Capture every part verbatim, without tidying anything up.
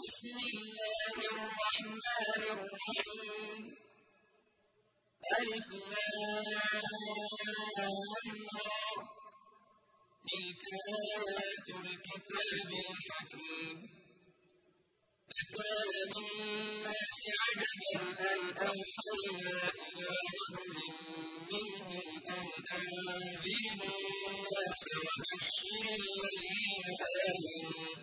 بسم الله الرحمن الرحيم ألف لام را تلك آيات الكتاب الحكيم أكان للناس عجبا أن أوحينا إلى رجل منهم أن أنذر الناس وبشر الذين آمنوا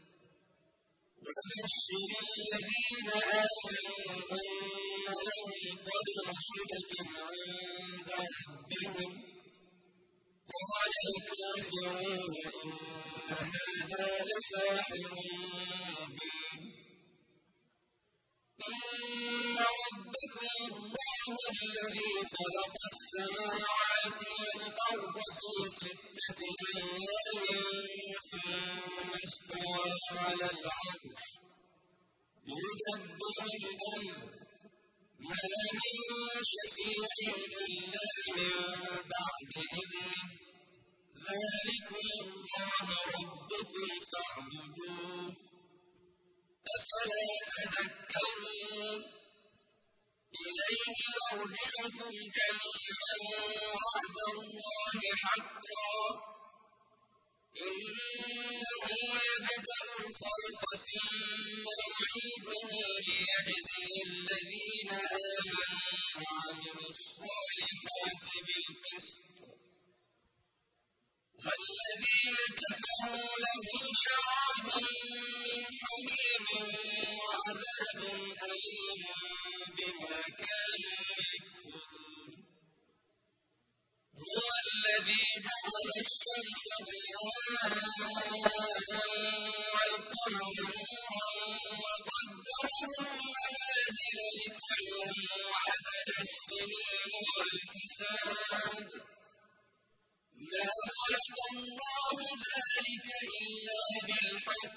وبشر الذين آمنوا أن لهم قدم صدق عند ربهم قال الكافرون إن هذا لساحر مبين إن ربكم الله الذي خلق السماوات والأرض في ستة أيام ثم استوى على العرش يدبر الأمر ما من شفيع إلا من بعد إذنه ذلكم الله ربكم فاعبدوه أفلا تذكرون إليه مرجعكم جميعا وعد الله حقا إنه يبدأ الخلق ثم يعيده ليجزي الذين آمنوا وعملوا الصالحات بالقسط والذين كفروا لهم شراب من حميم وعذاب أليم بما كانوا يكفرون هو الذي جعل الشمس ضياء والقمر نورا وقدره منازل لتعلموا عدد السنين والحساب ما خلق الله ذلك إلا بالحق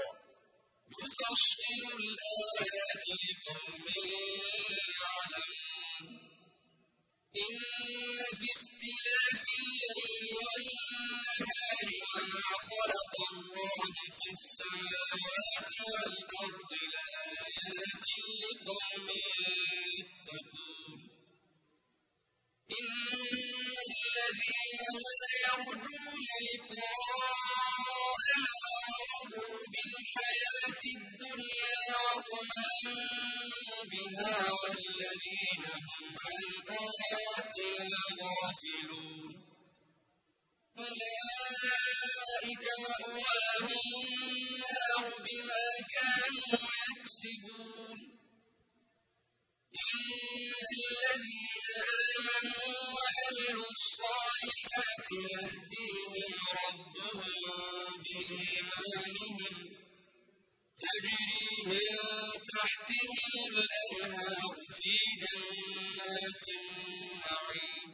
يفصل الآيات لقوم يعلمون إن في اختلاف الليل والنهار وما خلق الله في السماوات والأرض لآيات لقوم يتقون إن الذين لا يرجون لقاءنا ورضوا بالحياة الدنيا واطمأنوا بها والذين هم عن آياتنا غافلون أولئك مأواهم النار بما كانوا يكسبون إن الذين آمنوا وعملوا الصالحات يهديهم ربهم بإيمانهم تجري من تحتهم الأنهار في جنات النعيم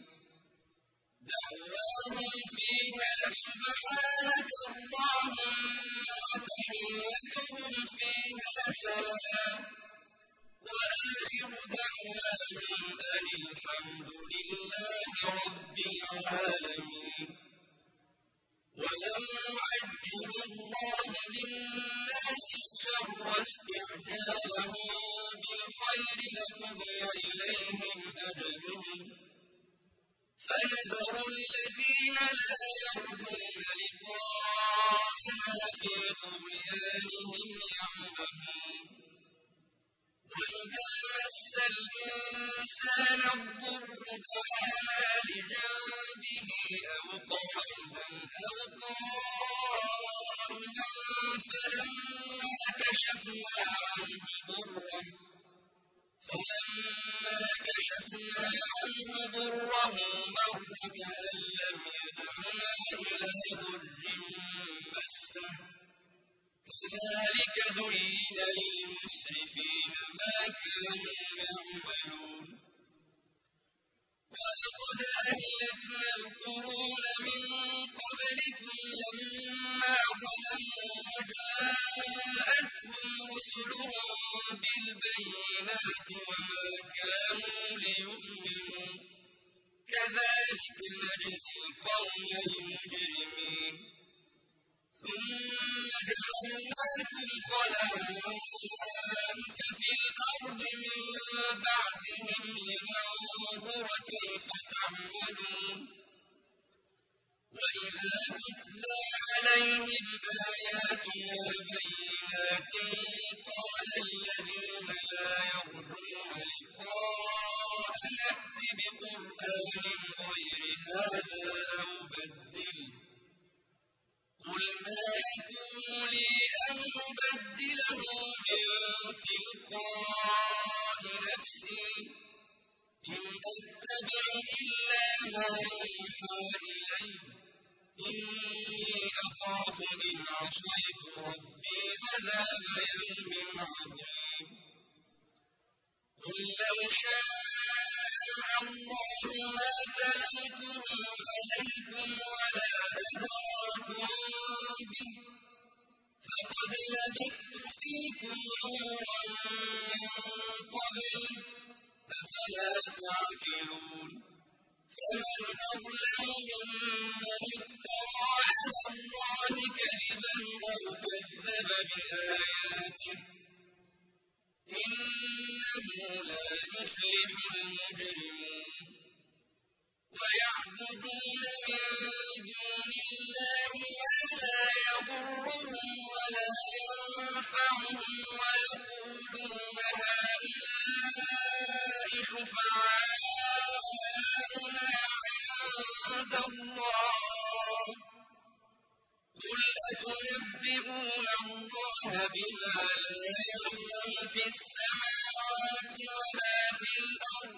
دعواهم فيها سبحانك اللهم وتحيتهم فيها سلام وآخر دعواهم أن الحمد لله رب العالمين ولو يعجل الله للناس الشر استعجالهم بالخير لقضي إليهم أجلهم فنذر الذين لا يرجون لقاءنا في طغيانهم يعمهون وإذا مس الإنسان الضر دعانا لجنبه أو قاعدا أو قائما فلما كشفنا عنه ضره فلما كشفنا عنه ضره مر كأن لم يدعنا إلى ضر مسه كذلك زين للمسرفين ما كانوا يعملون ولقد أهلكنا القرون من قبلكم لما ظلموا وجاءتهم رسلهم بالبينات وما كانوا ليؤمنوا كذلك نجزي القوم المجرمين ثم جعلنا وجعلناكم خلائف في الأرض من بعدهم لننظر كيف تعملون وإذا تتلى عليهم آياتنا بينات قال الذين لا يرجون لقاءنا ائت بقرآن غير هذا أو بدله قل ما يكون لي أن أبدله من تلقاء نفسي إن أتبع إلا ما يوحى إلي إني أخاف إن عصيت ربي عذاب يوم عظيم قل لو شاء الله ما تلوته عليكم ولا أدراكم به فقد لبثت فيكم عمرا من قبله أفلا تعقلون فمن أظلم ممن افترى على الله كذبا أو كذب بآياته إنه لا يفلح المجرمون ويعبدون من دون الله ما لا يضرهم ولا ينفعهم ويقولون هؤلاء شفعاؤنا عند الله قل أتنبئون الله بما لا يعلم في السماوات ولا في الأرض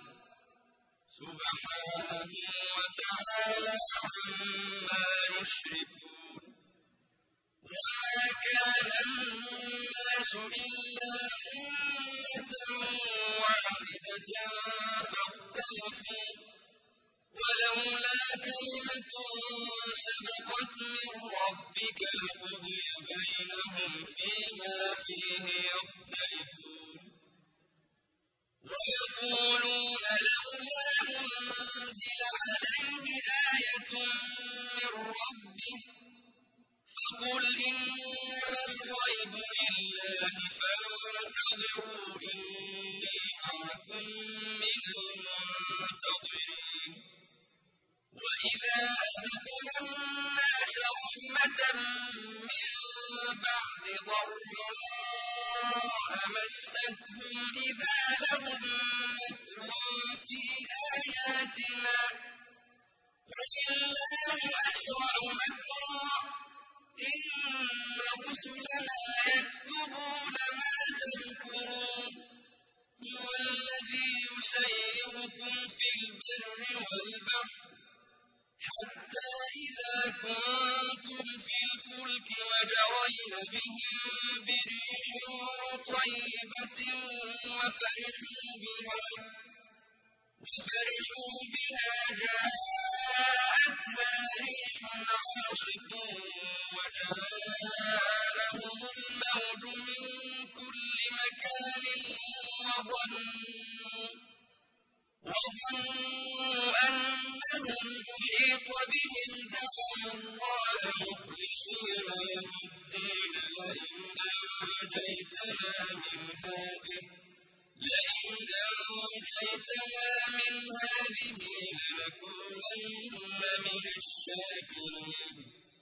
سبحانه وتعالى عما يشركون وما كان الناس إلا أمة واحدة فاختلفوا ولولا كلمة سبقت من ربك لقضي بينهم فيما فيه يختلفون ويقولون لولا أنزل عليه آية من ربه فقل إنما الغيب لله فانتظروا إني معكم من المنتظرين وإذا أذقنا الناس رحمة من بعد ضراء مستهم إذا لهم مكر في آياتنا قل الله أسرع مكرا إن رسلنا يكتبون ما تمكرون هو الذي يسيركم في البر والبحر حتى إذا كنتم في الفلك وجرين بهم بريح طيبة وفرحوا بها وفرحوا بها جاءتها ريح عاصف وجاءهم الموج من كل مكان وظنوا وظنوا أنهم أحيط بهم دعوا الله مخلصين له الدين لئن أنجيتنا من هذه لئن أنجيتنا من هذه لنكونن من الشاكرين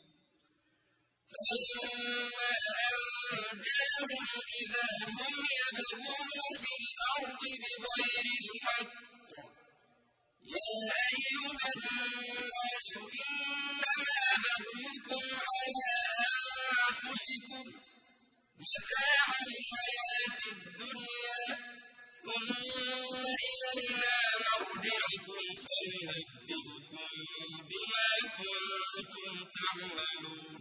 فلما أنجاهم إذا هم يبغون في الأرض بغير الحق يا أيها الناس إنما بغيكم على أنفسكم متاع الحياة الدنيا ثم إلينا مرجعكم فننبئكم بما كنتم تعملون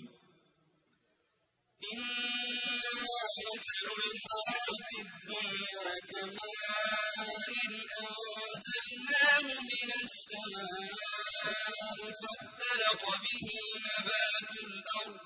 إنما مثل الحياة الدنيا كماء أنزلناه من السماء فاختلط به نبات الأرض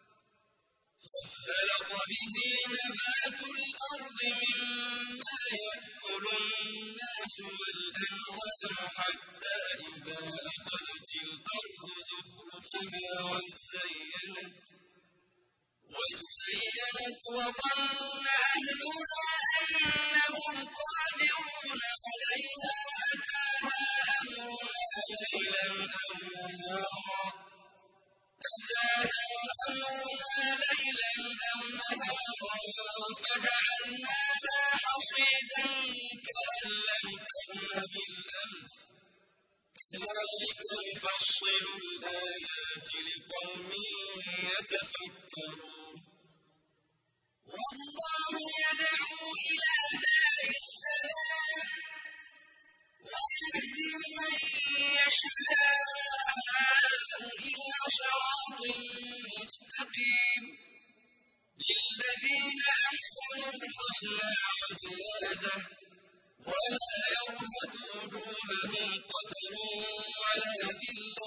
فاختلط به نبات الأرض مما يأكل الناس والأنعام حتى إذا أخذت الأرض زخرفها وزينت وزينت وظن أهلها أنهم قادرون عليها أتاها أمرنا ليلا أو نهارا أتاها أمرنا ليلا أو نهارا فجعلناها حصيدا كأن لم تغن بالأمس كذلك نفصل الآيات لقوم يتفكرون والله يدعو إلى دار السلام ويهدي من يشاء إلى صراط مستقيم للذين أحسنوا الحسنى وزيادة ولا يرهق وجوههم قتر ولا ذلة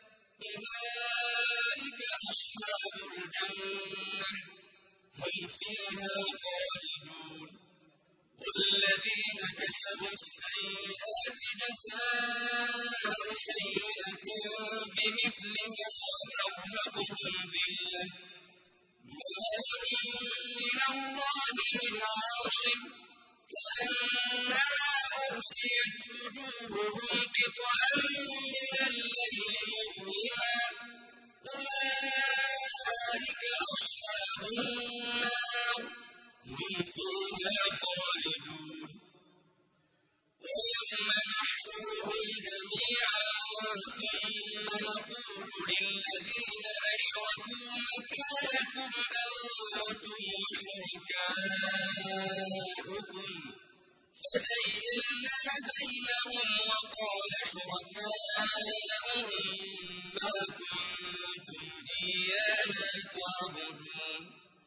أولئك أصحاب الجنة هم فيها خالدون والذين كسبوا السيئات جزاء سيئة بمثلها وترهقهم ذلة ما لهم من الله من عاصم كأنما أغشيت وجوههم قطعا من الليل مظلما أولئك أصحاب النار هم فيها خالدون ويوم نحشرهم جميعا ثم نقول للذين أشركوا مكانكم أنتم وشركاؤكم فزينا بينهم وقال شركاؤهم ما كنتم إيانا تعبدون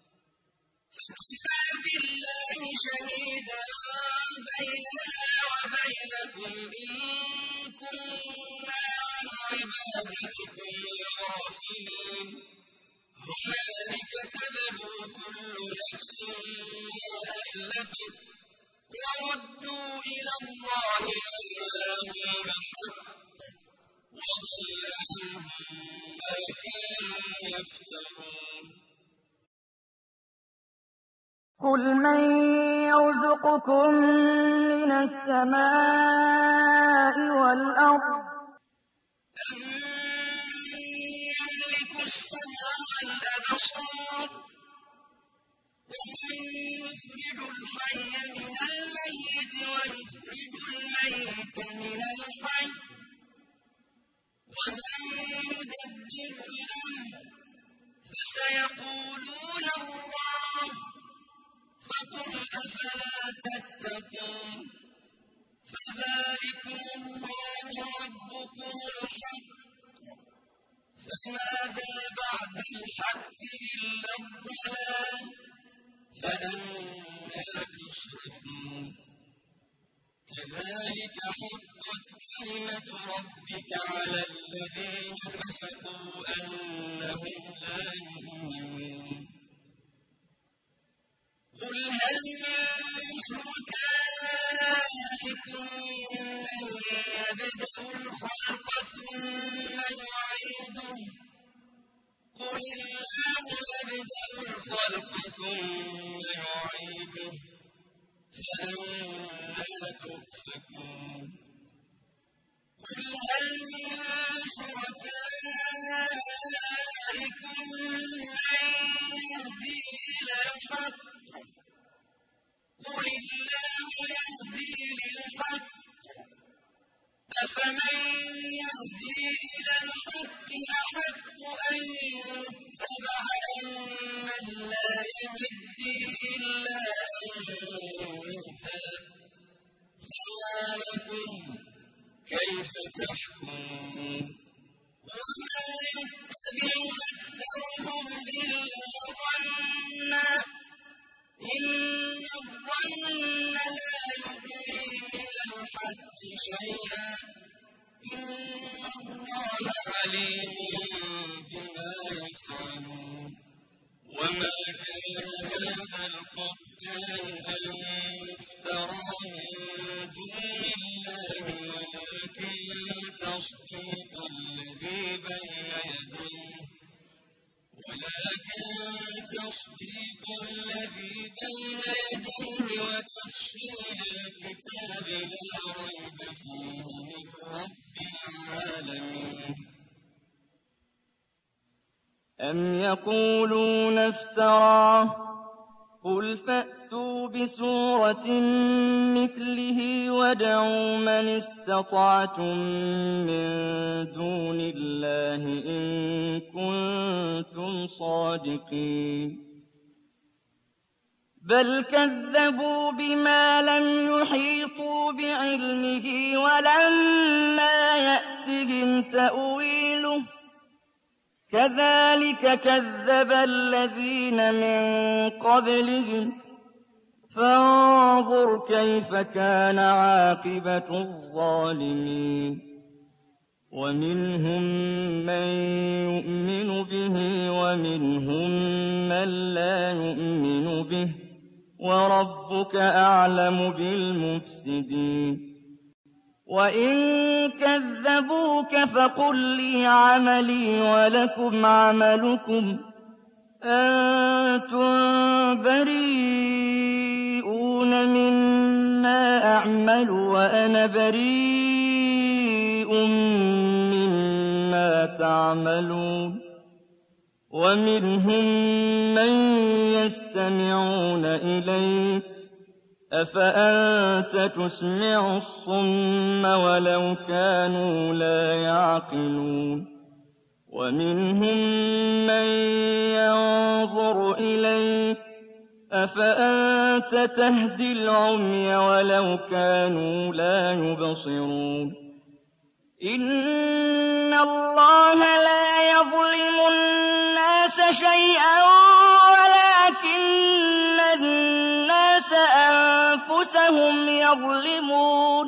فكفى بالله شهيدا بيننا وبينكم إن كنا عن عبادتكم لغافلين هنالك تبلو كل نفس ما أسلفت وردوا إلى الله مولاهم الحق وضل عنهم ما كانوا يفترون قل من يرزقكم من السماء والأرض أمن يملك السمع والأبصار ومن يخرج الحي من الميت ويخرج الميت من الحي ومن يدبر الأمر فسيقولون الله فقل أفلا تتقون فذلكم الله ربكم الحق فماذا بعد الحق إلا الضلال فأنى تصرفون كذلك حقت كلمة ربك على الذين فسقوا أنهم لا يؤمنون قل هل من شركائكم من يبدأ الخلق ثم يعيده قل الله يبدأ الخلق ثم يعيده فأنى تؤفكون قل هل من شركائكم من يهدي إلى الحق قل الله يهدي للحق أفمن يهدي إلى الحق أحق أن يتبع أمن لا يهدي إلا أن يهدى فما لكم كيف تحكمون وما يتبع أكثرهم إلا ظنا إن الظن لا يغني من الحق شيئا إن الله عليم بما يفعلون وما كان هذا القرآن أن يفترى من دون الله ولكن تصديق الذي بين يديه ولكن تصديق الذي بين يديه وتفصيل الكتاب لا ريب فيه من رب العالمين. أم يقولون افتراه قل فأتوا بسورة مثله وادعوا من استطعتم من دون الله إن كنتم صادقين. بل كذبوا بما لم يحيطوا بعلمه ولما يأتهم تأويله كذلك كذب الذين من قبلهم فانظر كيف كان عاقبة الظالمين. ومنهم من يؤمن به ومنهم من لا يؤمن به وربك أعلم بالمفسدين. وإن كذبوك فقل لي عملي ولكم عملكم أنتم بريئون مما أعمل وأنا بريء مما تعملون. ومنهم من يستمعون إليك أفأنت تسمع الصم ولو كانوا لا يعقلون. ومنهم من ينظر إليك أفأنت تهدي العمي ولو كانوا لا يبصرون. إن الله لا يظلم الناس شيئا ولكن الناس أنفسهم يظلمون.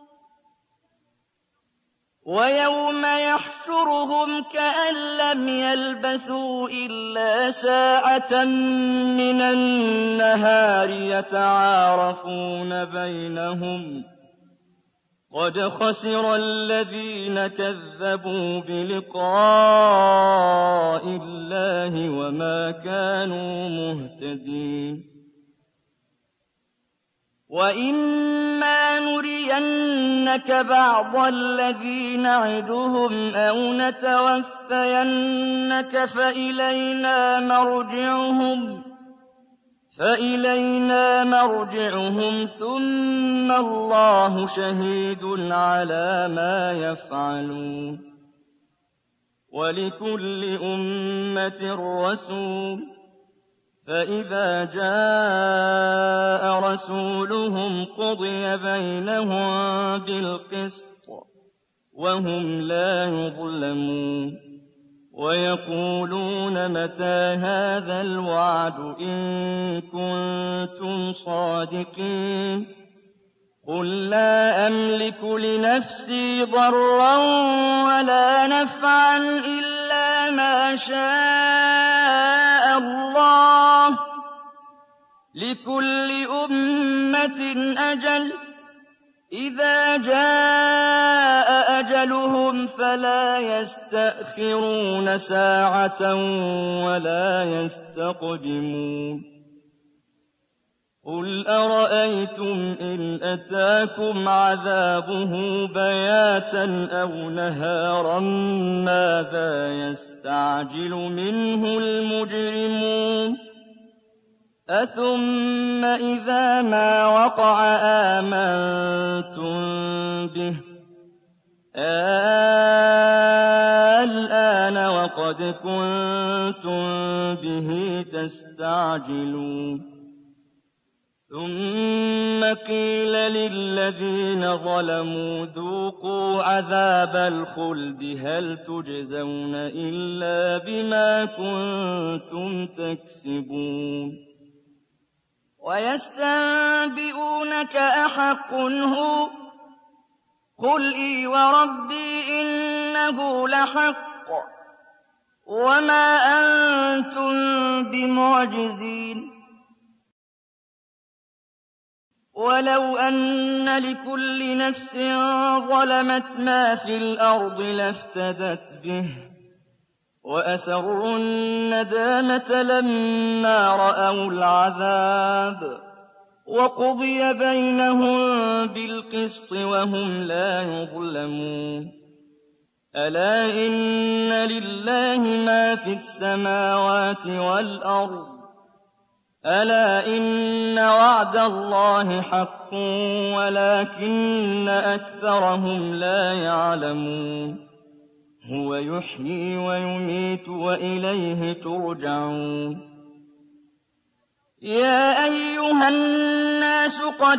ويوم يحشرهم كأن لم يلبثوا إلا ساعة من النهار يتعارفون بينهم قد خسر الذين كذبوا بلقاء الله وما كانوا مهتدين. وإما نرينك بعض الذي نعدهم أو نتوفينك فإلينا مرجعهم فإلينا مرجعهم ثم الله شهيد على ما يفعلون. ولكل أمة رسول فإذا جاء رسولهم قضي بينهم بالقسط وهم لا يظلمون. ويقولون متى هذا الوعد إن كنتم صادقين. قل لا أملك لنفسي ضرا ولا نفعا إلا ما شاء الله لكل أمة أجل إذا جاء أجلهم فلا يستأخرون ساعة ولا يستقدمون. قل أرأيتم إن أتاكم عذابه بياتا أو نهارا ماذا يستعجل منه المجرمون. أثم إذا ما وقع آمنتم به الآن وقد كنتم به تستعجلون. ثم قيل للذين ظلموا ذوقوا عذاب الخلد هل تجزون إلا بما كنتم تكسبون. ويستنبئونك أحق هو قل إي وربي إنه لحق وما أنتم بمعجزين. ولو أن لكل نفس ظلمت ما في الأرض لافتدت به وأسروا الندامة لما رأوا العذاب وقضي بينهم بالقسط وهم لا يظلمون ألا إن لله ما في السماوات والأرض ألا إن وعد الله حق ولكن أكثرهم لا يعلمون هو يحيي ويميت وإليه ترجعون يا أيها الناس قد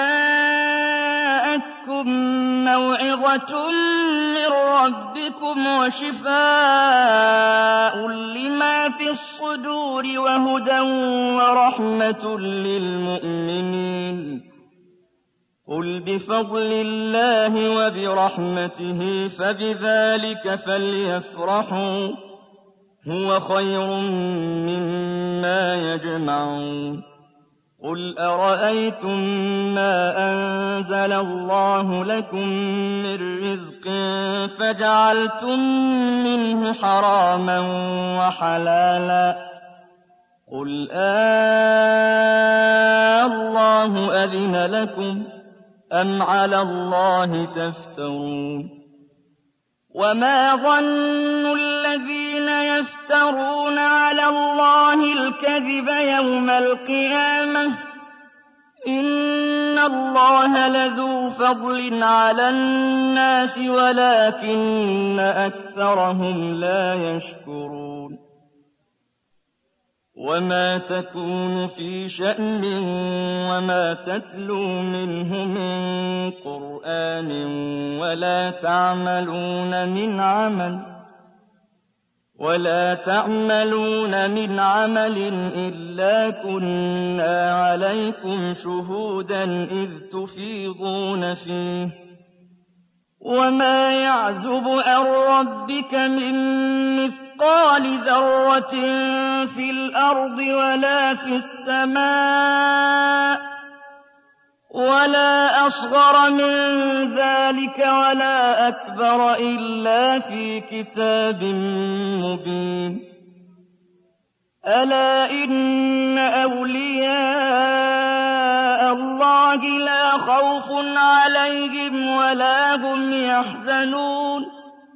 جاءتكم موعظة من ربكم وشفاء لما في الصدور وهدى ورحمة للمؤمنين قل بفضل الله وبرحمته فبذلك فليفرحوا هو خير مما يجمعون قل أرأيتم ما أنزل الله لكم من رزق فجعلتم منه حراما وحلالا قل آه الله أذن لكم أم على الله تفترون وما ظن الذين يفترون على الله الكذب يوم القيامة إن الله لذو فضل على الناس ولكن أكثرهم لا يشكرون وما تكون في شأن وما تتلو منه من قرآن ولا تعملون من عمل ولا تعملون من عمل إلا كنا عليكم شهودا إذ تفيضون فيه وما يعزب عن ربك من مثقال ذرة في الأرض ولا في السماء ولا أصغر من ذلك ولا أكبر إلا في كتاب مبين ألا إن أولياء الله لا خوف عليهم ولا هم يحزنون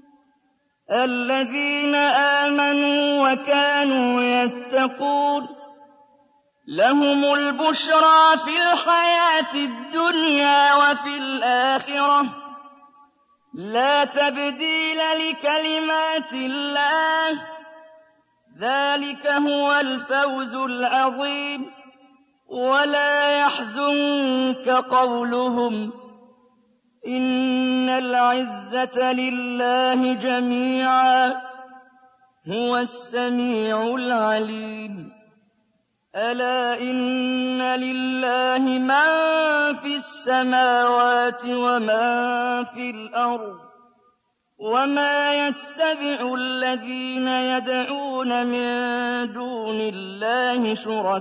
الذين آمنوا وكانوا يتقون لهم البشرى في الحياة الدنيا وفي الآخرة لا تبديل لكلمات الله ذلك هو الفوز العظيم ولا يحزنك قولهم إن العزة لله جميعا هو السميع العليم ألا إن لله من في السماوات ومن في الأرض وما يتبع الذين يدعون من دون الله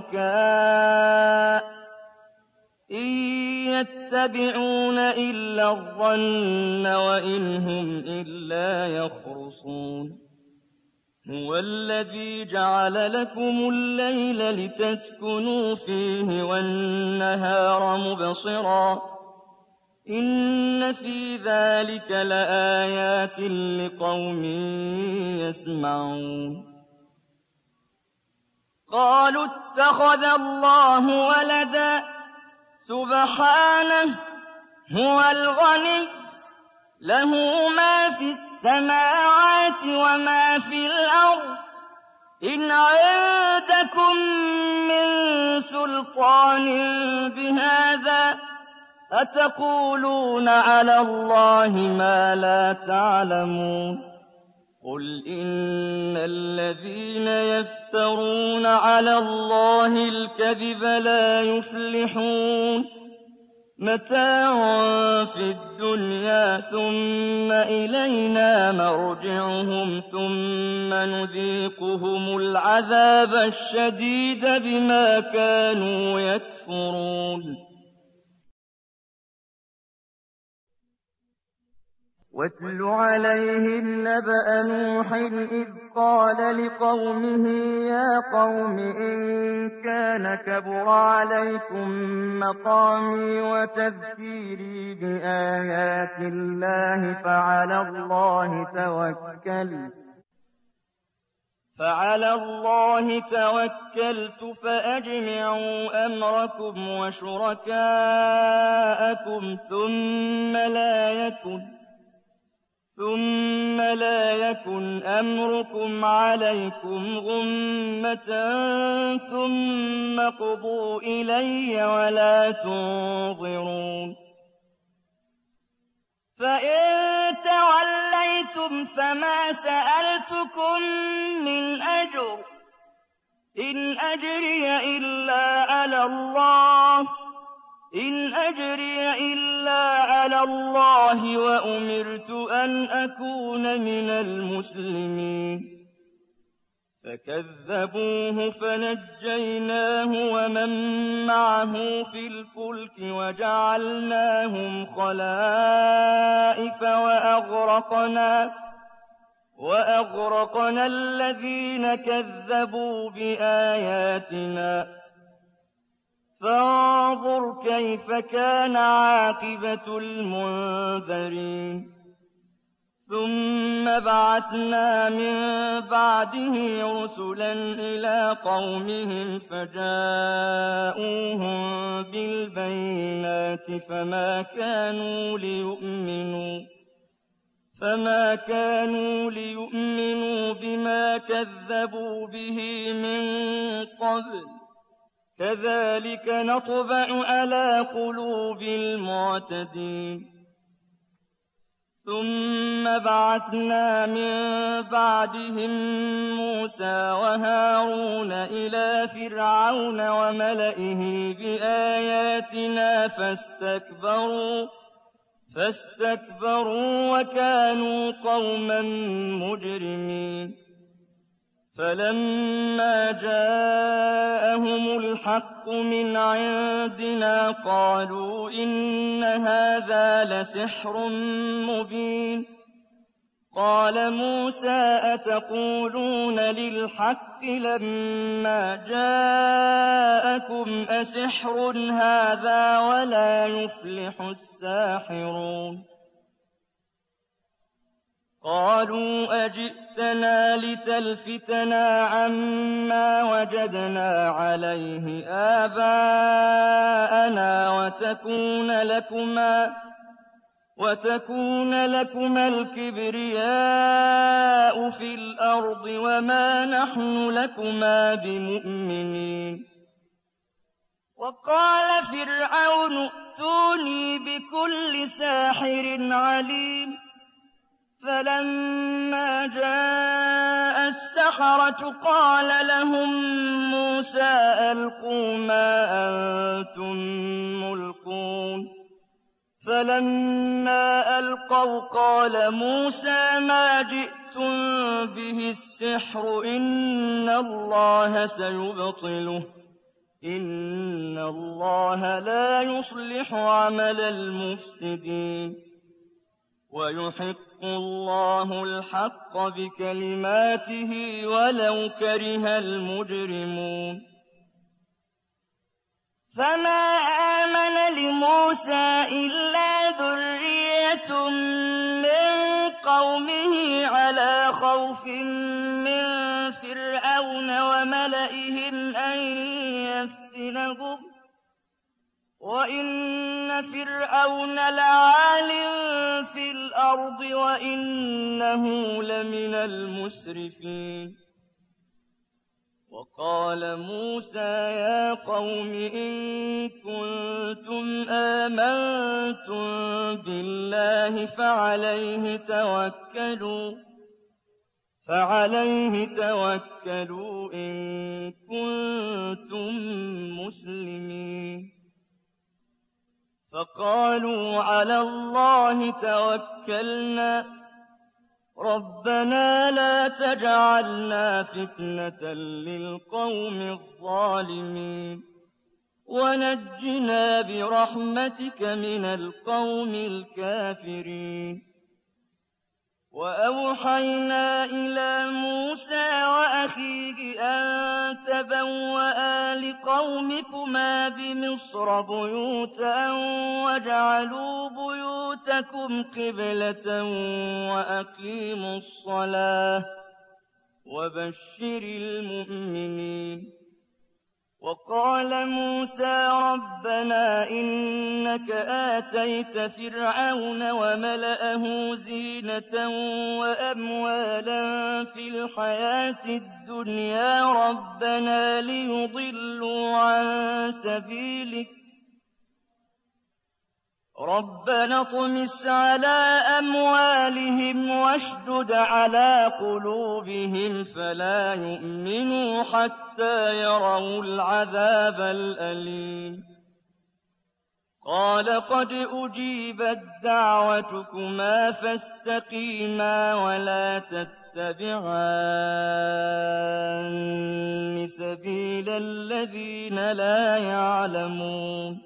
شركاء إن يتبعون إلا الظن وإن هم إلا يخرصون هو الذي جعل لكم الليل لتسكنوا فيه والنهار مبصرا إن في ذلك لآيات لقوم يسمعون قالوا اتخذ الله ولدا سبحانه هو الغني له ما في السماوات وما في الأرض إن عندكم من سلطان بهذا أتقولون على الله ما لا تعلمون قل إن الذين يفترون على الله الكذب لا يفلحون متاع في الدنيا ثم إلينا مرجعهم ثم نذيقهم العذاب الشديد بما كانوا يكفرون واتل عليهم نبأ نوح إذ قال لقومه يا قوم إن كان كبر عليكم مقامي وتذكيري بآيات الله فعلى الله توكلت فعلى الله توكلت فأجمعوا أمركم وشركاءكم ثم لا يكن ثم لا يكن أمركم عليكم غمة ثم قضوا إلي ولا تنظرون فإن توليتم فما سألتكم من أجر إن أجري إلا على الله إن أجري إلا على الله وأمرت أن أكون من المسلمين فكذبوه فنجيناه ومن معه في الفلك وجعلناهم خلائف وأغرقنا وأغرقنا الذين كذبوا بآياتنا فانظر كيف كان عاقبة المنذرين ثم بعثنا من بعده رسلا إلى قومهم فجاءوهم بالبينات فما كانوا ليؤمنوا فما كانوا ليؤمنوا بما كذبوا به من قبل كذلك نطبع على قلوب المعتدين ثم بعثنا من بعدهم موسى وهارون إلى فرعون وملئه بآياتنا فاستكبروا فاستكبروا وكانوا قوما مجرمين فلما جاءهم الحق من عندنا قالوا إن هذا لسحر مبين قال موسى أتقولون للحق لما جاءكم أسحر هذا ولا يفلح الساحرون قالوا أجئتنا لتلفتنا عما وجدنا عليه آباءنا وتكون لكما وتكون لكما الكبرياء في الأرض وما نحن لكما بمؤمنين وقال فرعون ائتوني بكل ساحر عليم فلما جاء السحرة قال لهم موسى ألقوا ما أنتم ملقون فلما ألقوا قال موسى ما جئتم به السحر إن الله سيبطله إن الله لا يصلح عمل المفسدين ويحق الله الحق بكلماته ولو كره المجرمون فما آمن لموسى إلا ذرية من قومه على خوف من فرعون وملئهم أن يفتنهم وإن فرعون لعال في الأرض وإنه لمن المسرفين وقال موسى يا قوم إن كنتم آمنتم بالله فعليه توكلوا فعليه توكلوا إن كنتم مسلمين فقالوا على الله توكلنا ربنا لا تجعلنا فتنة للقوم الظالمين ونجنا برحمتك من القوم الكافرين وأوحينا إلى موسى وأخيه أن تبوأ لقومكما بمصر بيوتا واجعلوا بيوتكم قبلة وأقيموا الصلاة وبشر المؤمنين. وقال موسى ربنا إنك آتيت فرعون وملأه زينة وأموالا في الحياة الدنيا ربنا ليضلوا عن سبيلك ربنا اطمس على أموالهم واشدد على قلوبهم فلا يؤمنوا حتى يروا العذاب الأليم. قال قد أجيبت دعوتكما فاستقيما ولا تتبعان سبيل الذين لا يعلمون.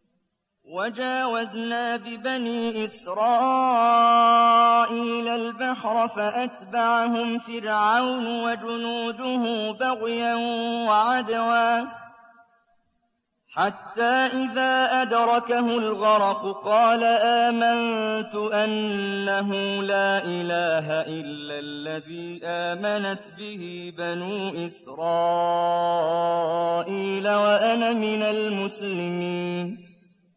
وجاوزنا ببني إسرائيل البحر فأتبعهم فرعون وجنوده بغيا وعدوا حتى إذا أدركه الغرق قال آمنت أنه لا إله إلا الذي آمنت به بنو إسرائيل وأنا من المسلمين.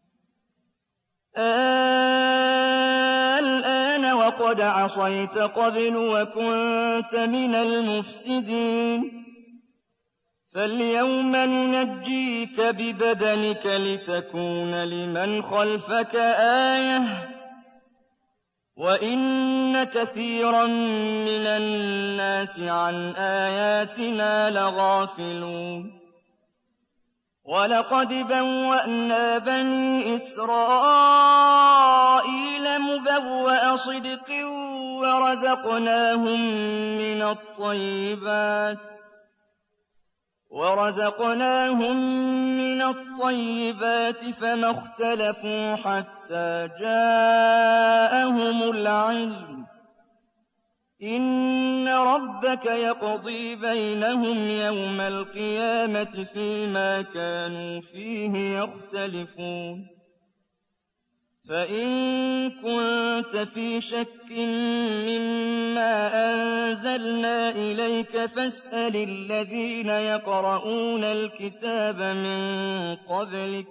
الآن وقد عصيت قبل وكنت من المفسدين فاليوم ننجيك ببدنك لتكون لمن خلفك آية وإن كثيرا من الناس عن آياتنا لغافلون. ولقد بوأنا بني إسرائيل مبوأ صدق ورزقناهم من الطيبات ورزقناهم من الطيبات فما اختلفوا حتى جاءهم العلم. إن ربك يقضي بينهم يوم القيامة فيما كانوا فيه يختلفون. فإن كنت في شك مما أنزلنا إليك فاسأل الذين يقرؤون الكتاب من قبلك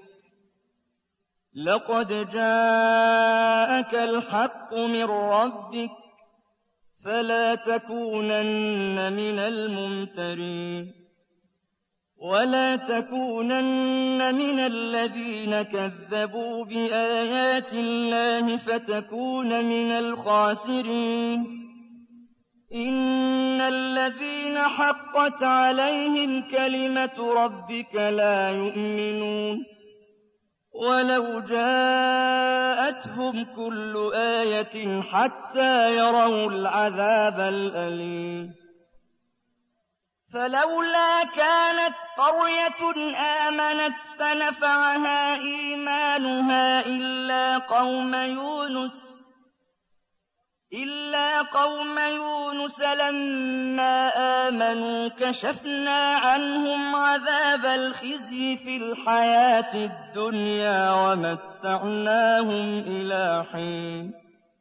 لقد جاءك الحق من ربك فلا تكونن من الممترين. ولا تكونن من الذين كذبوا بآيات الله فتكون من الخاسرين. إن الذين حقت عليهم كلمة ربك لا يؤمنون ولو جاءتهم كل آية حتى يروا العذاب الأليم. فلولا كانت قرية آمنت فنفعها إيمانها إلا قوم يونس إلا قوم يونس لما آمنوا كشفنا عنهم عذاب الخزي في الحياة الدنيا ومتعناهم إلى حين.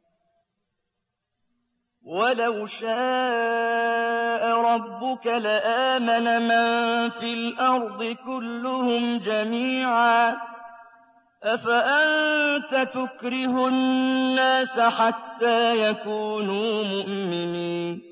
ولو شاء ربك لآمن من في الأرض كلهم جميعا أفأنت تكره الناس حتى يكونوا مؤمنين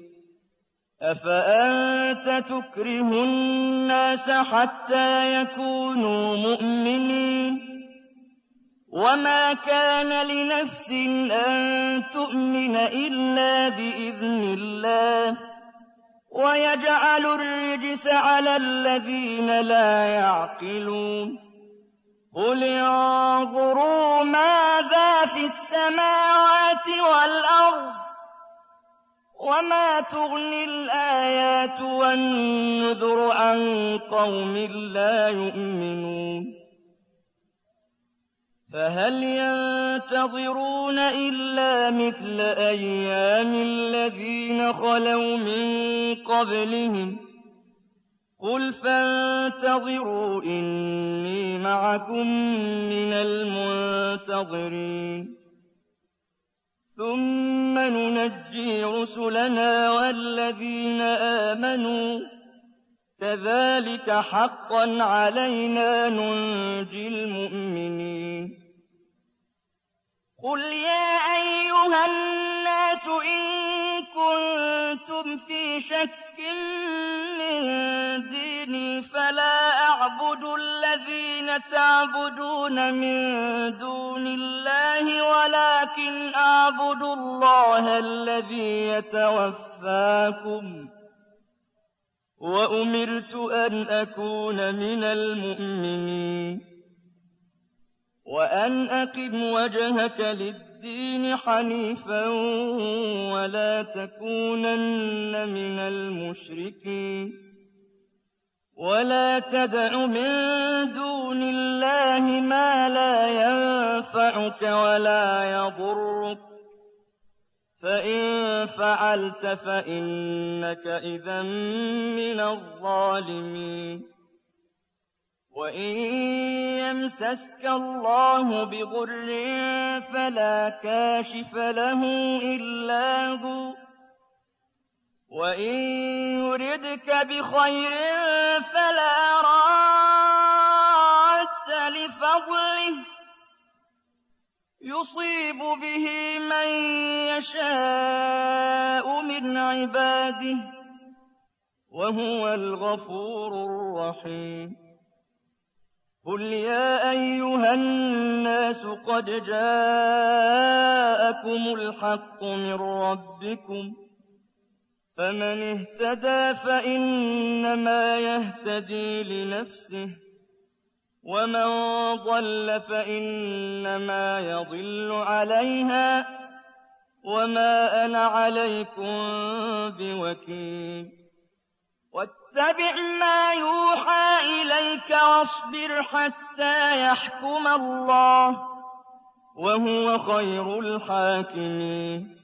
أفأنت تكره الناس حتى يكونوا مؤمنين وما كان لنفس أن تؤمن إلا بإذن الله ويجعل الرجس على الذين لا يعقلون. قل انظروا ماذا في السماوات والأرض وما تغني الآيات والنذر عن قوم لا يؤمنون. فهل ينتظرون إلا مثل أيام الذين خلوا من قبلهم قل فانتظروا إني معكم من المنتظرين ثم ننجي رسلنا والذين آمنوا كذلك حقا علينا ننجي المؤمنين قل يا أيها الناس إن كنتم في شك من ديني فلا أعبد الذين تعبدون من دون الله ولكن أعبد الله الذي يتوفاكم وأمرت أن أكون من المؤمنين وأن أقم وجهك للدين حنيفا ولا تكونن من المشركين ولا تدع من دون الله ما لا ينفعك ولا يضرك فإن فعلت فإنك إذا من الظالمين وإن يمسسك الله بضر فلا كاشف له إلا هو وإن يردك بخير فلا راد لفضله يصيب به من يشاء من عباده وهو الغفور الرحيم قل يا أيها الناس قد جاءكم الحق من ربكم فمن اهتدى فإنما يهتدي لنفسه ومن ضل فإنما يضل عليها وما أنا عليكم بوكيل واتبع ما يوحى إليك واصبر حتى يحكم الله وهو خير الحاكمين